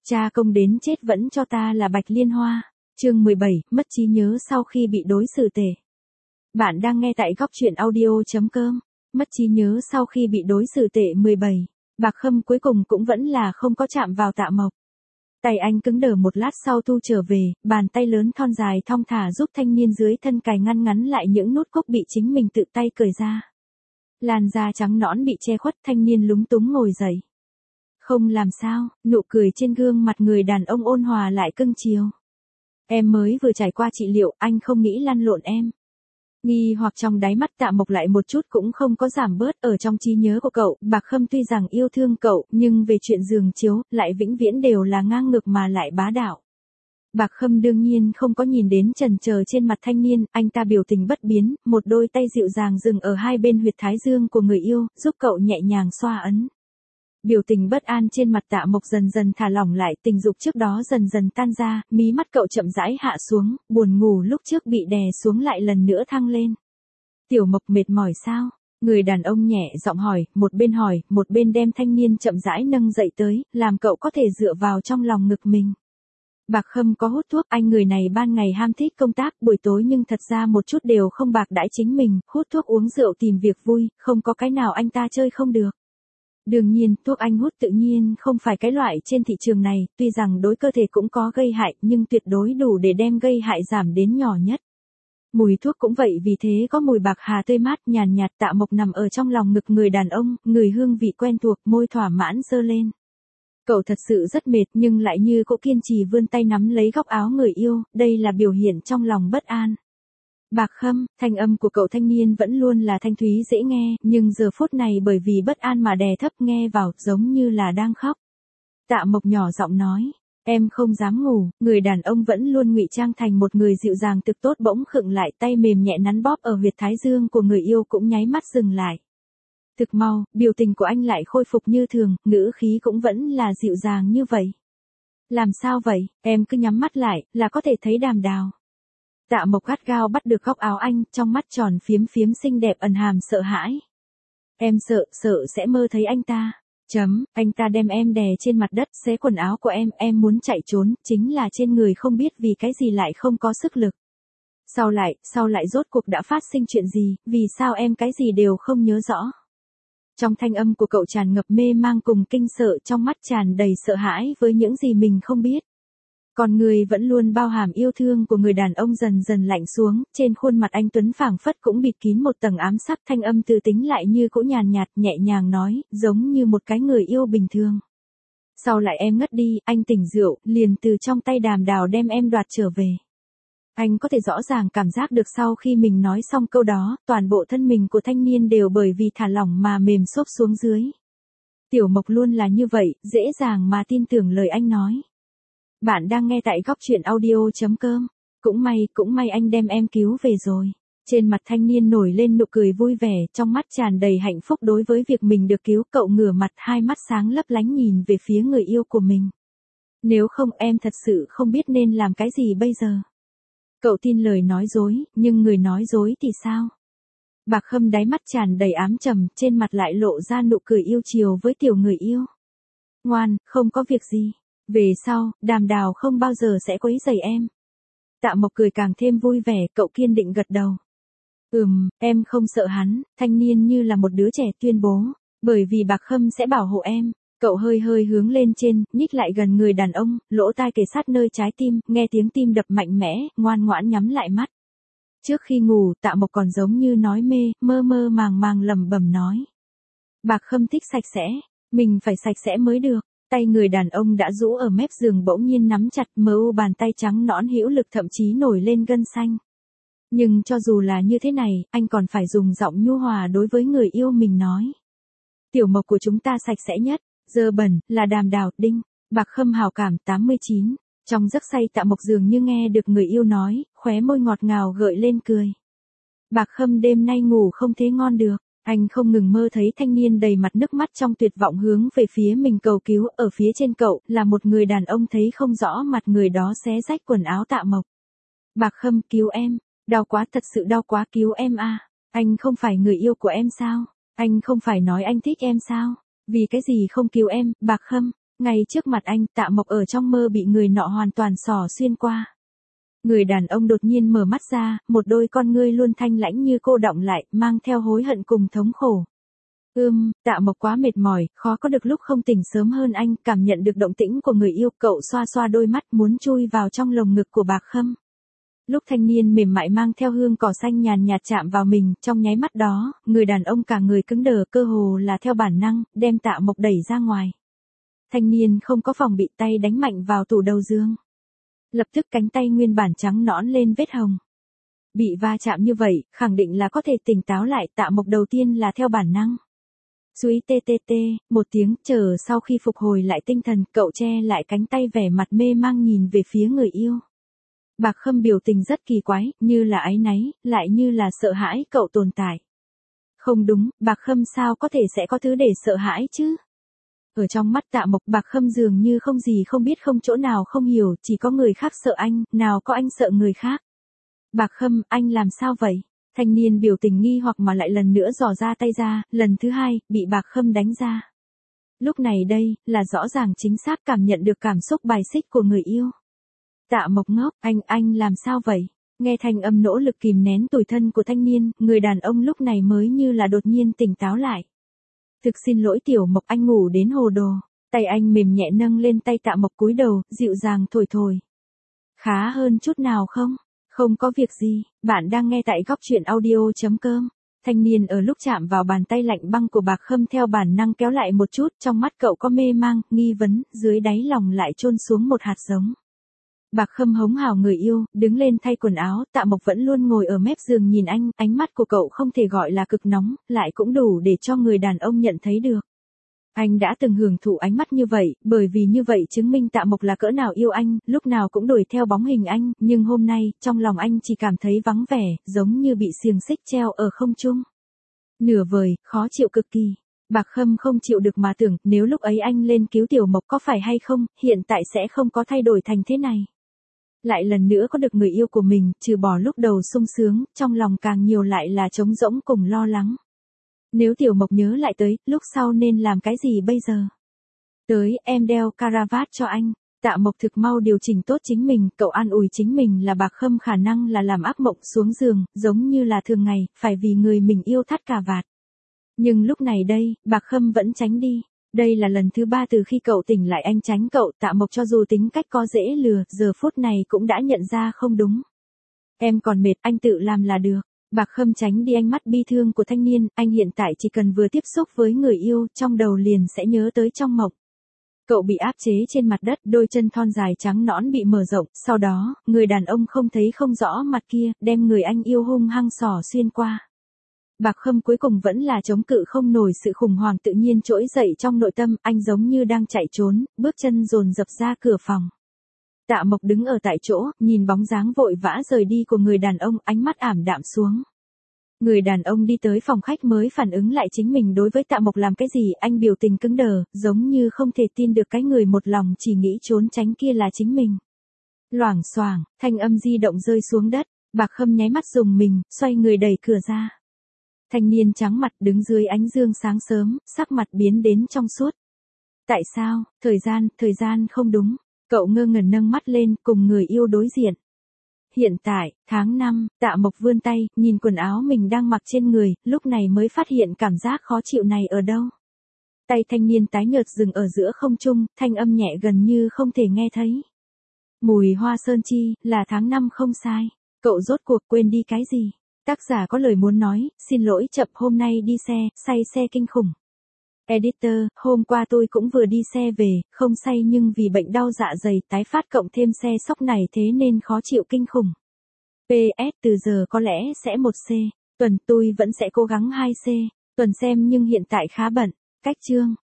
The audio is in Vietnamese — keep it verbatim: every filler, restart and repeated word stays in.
Cha công đến chết vẫn cho ta là Bạch Liên Hoa. Chương mười bảy, mất trí nhớ sau khi bị đối xử tệ. Bạn đang nghe tại góc truyện audio chấm com. Mất trí nhớ sau khi bị đối xử tệ mười bảy. Bạc Khâm cuối cùng cũng vẫn là không có chạm vào Tạ Mộc. Tay anh cứng đờ một lát sau thu trở về, bàn tay lớn thon dài thong thả giúp thanh niên dưới thân cài ngăn ngắn lại những nút cúc bị chính mình tự tay cởi ra. Làn da trắng nõn bị che khuất, thanh niên lúng túng ngồi dậy. Không làm sao, nụ cười trên gương mặt người đàn ông ôn hòa lại cưng chiều. Em mới vừa trải qua trị liệu, anh không nghĩ lăn lộn em. Nghi hoặc trong đáy mắt Tạ Mộc lại một chút cũng không có giảm bớt. Ở trong trí nhớ của cậu, Bạc Khâm tuy rằng yêu thương cậu, nhưng về chuyện giường chiếu, lại vĩnh viễn đều là ngang ngược mà lại bá đạo. Bạc Khâm đương nhiên không có nhìn đến chần chờ trên mặt thanh niên, anh ta biểu tình bất biến, một đôi tay dịu dàng dừng ở hai bên huyệt thái dương của người yêu, giúp cậu nhẹ nhàng xoa ấn. Biểu tình bất an trên mặt Tạ Mộc dần dần thả lỏng lại, tình dục trước đó dần dần tan ra, mí mắt cậu chậm rãi hạ xuống, buồn ngủ lúc trước bị đè xuống lại lần nữa thăng lên. Tiểu Mộc mệt mỏi sao? Người đàn ông nhẹ giọng hỏi, một bên hỏi, một bên đem thanh niên chậm rãi nâng dậy tới, làm cậu có thể dựa vào trong lòng ngực mình. Bạc Khâm có hút thuốc, anh người này ban ngày ham thích công tác, buổi tối nhưng thật ra một chút đều không bạc đãi chính mình, hút thuốc uống rượu tìm việc vui, không có cái nào anh ta chơi không được. Đương nhiên, thuốc anh hút tự nhiên không phải cái loại trên thị trường này, tuy rằng đối cơ thể cũng có gây hại, nhưng tuyệt đối đủ để đem gây hại giảm đến nhỏ nhất. Mùi thuốc cũng vậy, vì thế có mùi bạc hà tươi mát nhàn nhạt. Tạ Mộc nằm ở trong lòng ngực người đàn ông, người hương vị quen thuộc, môi thỏa mãn giơ lên. Cậu thật sự rất mệt nhưng lại như cậu kiên trì vươn tay nắm lấy góc áo người yêu, đây là biểu hiện trong lòng bất an. Bạc Khâm, thanh âm của cậu thanh niên vẫn luôn là thanh thúy dễ nghe, nhưng giờ phút này bởi vì bất an mà đè thấp nghe vào, giống như là đang khóc. Tạ Mộc nhỏ giọng nói, em không dám ngủ, người đàn ông vẫn luôn ngụy trang thành một người dịu dàng thực tốt bỗng khựng lại, tay mềm nhẹ nắn bóp ở huyệt thái dương của người yêu cũng nháy mắt dừng lại. Thực mau, biểu tình của anh lại khôi phục như thường, ngữ khí cũng vẫn là dịu dàng như vậy. Làm sao vậy, em cứ nhắm mắt lại, là có thể thấy Đàm Đào. Tạ Mộc gắt gao bắt được góc áo anh, trong mắt tròn phiếm phiếm xinh đẹp ẩn hàm sợ hãi. Em sợ, sợ sẽ mơ thấy anh ta. Chấm, anh ta đem em đè trên mặt đất, xé quần áo của em, em muốn chạy trốn, chính là trên người không biết vì cái gì lại không có sức lực. Sau lại, sau lại rốt cuộc đã phát sinh chuyện gì, vì sao em cái gì đều không nhớ rõ. Trong thanh âm của cậu tràn ngập mê mang cùng kinh sợ, trong mắt tràn đầy sợ hãi với những gì mình không biết. Còn người vẫn luôn bao hàm yêu thương của người đàn ông dần dần lạnh xuống, trên khuôn mặt anh tuấn phảng phất cũng bịt kín một tầng ám sắc, thanh âm từ tính lại như cũ nhàn nhạt, nhẹ nhàng nói, giống như một cái người yêu bình thường. Sau lại em ngất đi, anh tỉnh rượu, liền từ trong tay Đàm Đào đem em đoạt trở về. Anh có thể rõ ràng cảm giác được sau khi mình nói xong câu đó, toàn bộ thân mình của thanh niên đều bởi vì thả lỏng mà mềm xốp xuống dưới. Tiểu Mộc luôn là như vậy, dễ dàng mà tin tưởng lời anh nói. Bạn đang nghe tại góc truyện audio chấm com. Cũng may, cũng may anh đem em cứu về rồi. Trên mặt thanh niên nổi lên nụ cười vui vẻ, trong mắt tràn đầy hạnh phúc đối với việc mình được cứu. Cậu ngửa mặt, hai mắt sáng lấp lánh nhìn về phía người yêu của mình. Nếu không em thật sự không biết nên làm cái gì bây giờ. Cậu tin lời nói dối, nhưng người nói dối thì sao? Bạc Khâm đáy mắt tràn đầy ám trầm, trên mặt lại lộ ra nụ cười yêu chiều với tiểu người yêu. Ngoan, không có việc gì. Về sau, Đàm Đào không bao giờ sẽ quấy rầy em. Tạ Mộc cười càng thêm vui vẻ, cậu kiên định gật đầu. Ừm, em không sợ hắn, thanh niên như là một đứa trẻ tuyên bố, bởi vì Bạc Khâm sẽ bảo hộ em. Cậu hơi hơi hướng lên trên, nhích lại gần người đàn ông, lỗ tai kề sát nơi trái tim, nghe tiếng tim đập mạnh mẽ, ngoan ngoãn nhắm lại mắt. Trước khi ngủ, Tạ Mộc còn giống như nói mê, mơ mơ màng màng lẩm bẩm nói. Bạc Khâm thích sạch sẽ, mình phải sạch sẽ mới được. Tay người đàn ông đã rũ ở mép giường bỗng nhiên nắm chặt, mờ u bàn tay trắng nõn hữu lực thậm chí nổi lên gân xanh. Nhưng cho dù là như thế này, anh còn phải dùng giọng nhu hòa đối với người yêu mình nói. Tiểu Mộc của chúng ta sạch sẽ nhất, dơ bẩn, là Đàm Đào, đinh. Bạc Khâm hào cảm tám mươi chín. Trong giấc say Tạ Mộc dường như nghe được người yêu nói, khóe môi ngọt ngào gợi lên cười. Bạc Khâm đêm nay ngủ không thế ngon được. Anh không ngừng mơ thấy thanh niên đầy mặt nước mắt trong tuyệt vọng hướng về phía mình cầu cứu, ở phía trên cậu, là một người đàn ông thấy không rõ mặt người đó xé rách quần áo Tạ Mộc. Bạc Khâm, cứu em, đau quá, thật sự đau quá, cứu em a. Anh không phải người yêu của em sao? Anh không phải nói anh thích em sao? Vì cái gì không cứu em, Bạc Khâm? Ngay trước mặt anh, Tạ Mộc ở trong mơ bị người nọ hoàn toàn xỏ xuyên qua. Người đàn ông đột nhiên mở mắt ra, một đôi con ngươi luôn thanh lãnh như cô đọng lại, mang theo hối hận cùng thống khổ. Ưm, Tạ Mộc quá mệt mỏi, khó có được lúc không tỉnh sớm hơn anh, cảm nhận được động tĩnh của người yêu, cậu xoa xoa đôi mắt muốn chui vào trong lồng ngực của Bạc Khâm. Lúc thanh niên mềm mại mang theo hương cỏ xanh nhàn nhạt chạm vào mình, trong nháy mắt đó, người đàn ông cả người cứng đờ, cơ hồ là theo bản năng, đem Tạ Mộc đẩy ra ngoài. Thanh niên không có phòng bị, tay đánh mạnh vào tủ đầu giường. Lập tức cánh tay nguyên bản trắng nõn lên vết hồng. Bị va chạm như vậy, khẳng định là có thể tỉnh táo lại, Tạ Mộc đầu tiên là theo bản năng. Suý tê tê tê, một tiếng, chờ sau khi phục hồi lại tinh thần, cậu che lại cánh tay vẻ mặt mê mang nhìn về phía người yêu. Bạc Khâm biểu tình rất kỳ quái, như là áy náy, lại như là sợ hãi cậu tồn tại. Không đúng, Bạc Khâm sao có thể sẽ có thứ để sợ hãi chứ? Ở trong mắt Tạ Mộc, Bạc Khâm dường như không gì không biết, không chỗ nào không hiểu, chỉ có người khác sợ anh, nào có anh sợ người khác. Bạc Khâm, anh làm sao vậy? Thanh niên biểu tình nghi hoặc mà lại lần nữa dò ra tay ra, lần thứ hai, bị Bạc Khâm đánh ra. Lúc này đây, là rõ ràng chính xác cảm nhận được cảm xúc bài xích của người yêu. Tạ Mộc ngốc, anh, anh làm sao vậy? Nghe thanh âm nỗ lực kìm nén tủi thân của thanh niên, người đàn ông lúc này mới như là đột nhiên tỉnh táo lại. Thực xin lỗi Tiểu Mộc, anh ngủ đến hồ đồ. Tay anh mềm nhẹ nâng lên tay Tạ Mộc, cúi đầu, dịu dàng thổi thổi. Khá hơn chút nào không? Không có việc gì, bạn đang nghe tại góc truyện audio chấm com. Thanh niên ở lúc chạm vào bàn tay lạnh băng của Bạc Khâm theo bản năng kéo lại một chút, trong mắt cậu có mê mang, nghi vấn, dưới đáy lòng lại chôn xuống một hạt giống. Bạc Khâm hống hào người yêu, đứng lên thay quần áo, Tạ Mộc vẫn luôn ngồi ở mép giường nhìn anh, ánh mắt của cậu không thể gọi là cực nóng, lại cũng đủ để cho người đàn ông nhận thấy được. Anh đã từng hưởng thụ ánh mắt như vậy, bởi vì như vậy chứng minh Tạ Mộc là cỡ nào yêu anh, lúc nào cũng đuổi theo bóng hình anh, nhưng hôm nay, trong lòng anh chỉ cảm thấy vắng vẻ, giống như bị xiềng xích treo ở không trung. Nửa vời, khó chịu cực kỳ. Bạc Khâm không chịu được mà tưởng, nếu lúc ấy anh lên cứu Tiểu Mộc có phải hay không, hiện tại sẽ không có thay đổi thành thế này. Lại lần nữa có được người yêu của mình, trừ bỏ lúc đầu sung sướng, trong lòng càng nhiều lại là trống rỗng cùng lo lắng. Nếu Tiểu Mộc nhớ lại tới, lúc sau nên làm cái gì bây giờ? Tới, em đeo caravat cho anh. Tạ Mộc thực mau điều chỉnh tốt chính mình, cậu an ủi chính mình là Bạc Khâm khả năng là làm ác mộng xuống giường, giống như là thường ngày, phải vì người mình yêu thắt cà vạt. Nhưng lúc này đây, Bạc Khâm vẫn tránh đi. Đây là lần thứ ba từ khi cậu tỉnh lại anh tránh cậu, Tạ Mộc cho dù tính cách có dễ lừa, giờ phút này cũng đã nhận ra không đúng. Em còn mệt, anh tự làm là được. Bạc Khâm tránh đi ánh mắt bi thương của thanh niên, anh hiện tại chỉ cần vừa tiếp xúc với người yêu, trong đầu liền sẽ nhớ tới trong mộng. Cậu bị áp chế trên mặt đất, đôi chân thon dài trắng nõn bị mở rộng, sau đó, người đàn ông không thấy không rõ mặt kia, đem người anh yêu hung hăng xỏ xuyên qua. Bạc Khâm cuối cùng vẫn là chống cự không nổi sự khủng hoảng tự nhiên trỗi dậy trong nội tâm, anh giống như đang chạy trốn, bước chân dồn dập ra cửa phòng. Tạ Mộc đứng ở tại chỗ, nhìn bóng dáng vội vã rời đi của người đàn ông, ánh mắt ảm đạm xuống. Người đàn ông đi tới phòng khách mới phản ứng lại chính mình đối với Tạ Mộc làm cái gì, anh biểu tình cứng đờ, giống như không thể tin được cái người một lòng chỉ nghĩ trốn tránh kia là chính mình. Loảng xoảng, thanh âm di động rơi xuống đất, Bạc Khâm nháy mắt dùng mình, xoay người đẩy cửa ra. Thanh niên trắng mặt đứng dưới ánh dương sáng sớm, sắc mặt biến đến trong suốt. Tại sao, thời gian, thời gian không đúng. Cậu ngơ ngẩn nâng mắt lên, cùng người yêu đối diện. Hiện tại, tháng năm, Tạ Mộc vươn tay, nhìn quần áo mình đang mặc trên người, lúc này mới phát hiện cảm giác khó chịu này ở đâu. Tay thanh niên tái nhợt dừng ở giữa không trung, thanh âm nhẹ gần như không thể nghe thấy. Mùi hoa sơn chi, là tháng năm không sai. Cậu rốt cuộc quên đi cái gì? Tác giả có lời muốn nói, xin lỗi chậm, hôm nay đi xe, say xe kinh khủng. Editor, hôm qua tôi cũng vừa đi xe về, không say nhưng vì bệnh đau dạ dày tái phát cộng thêm xe sóc này thế nên khó chịu kinh khủng. pê ét từ giờ có lẽ sẽ một C, tuần tôi vẫn sẽ cố gắng hai C, tuần xem nhưng hiện tại khá bận. Cách chương.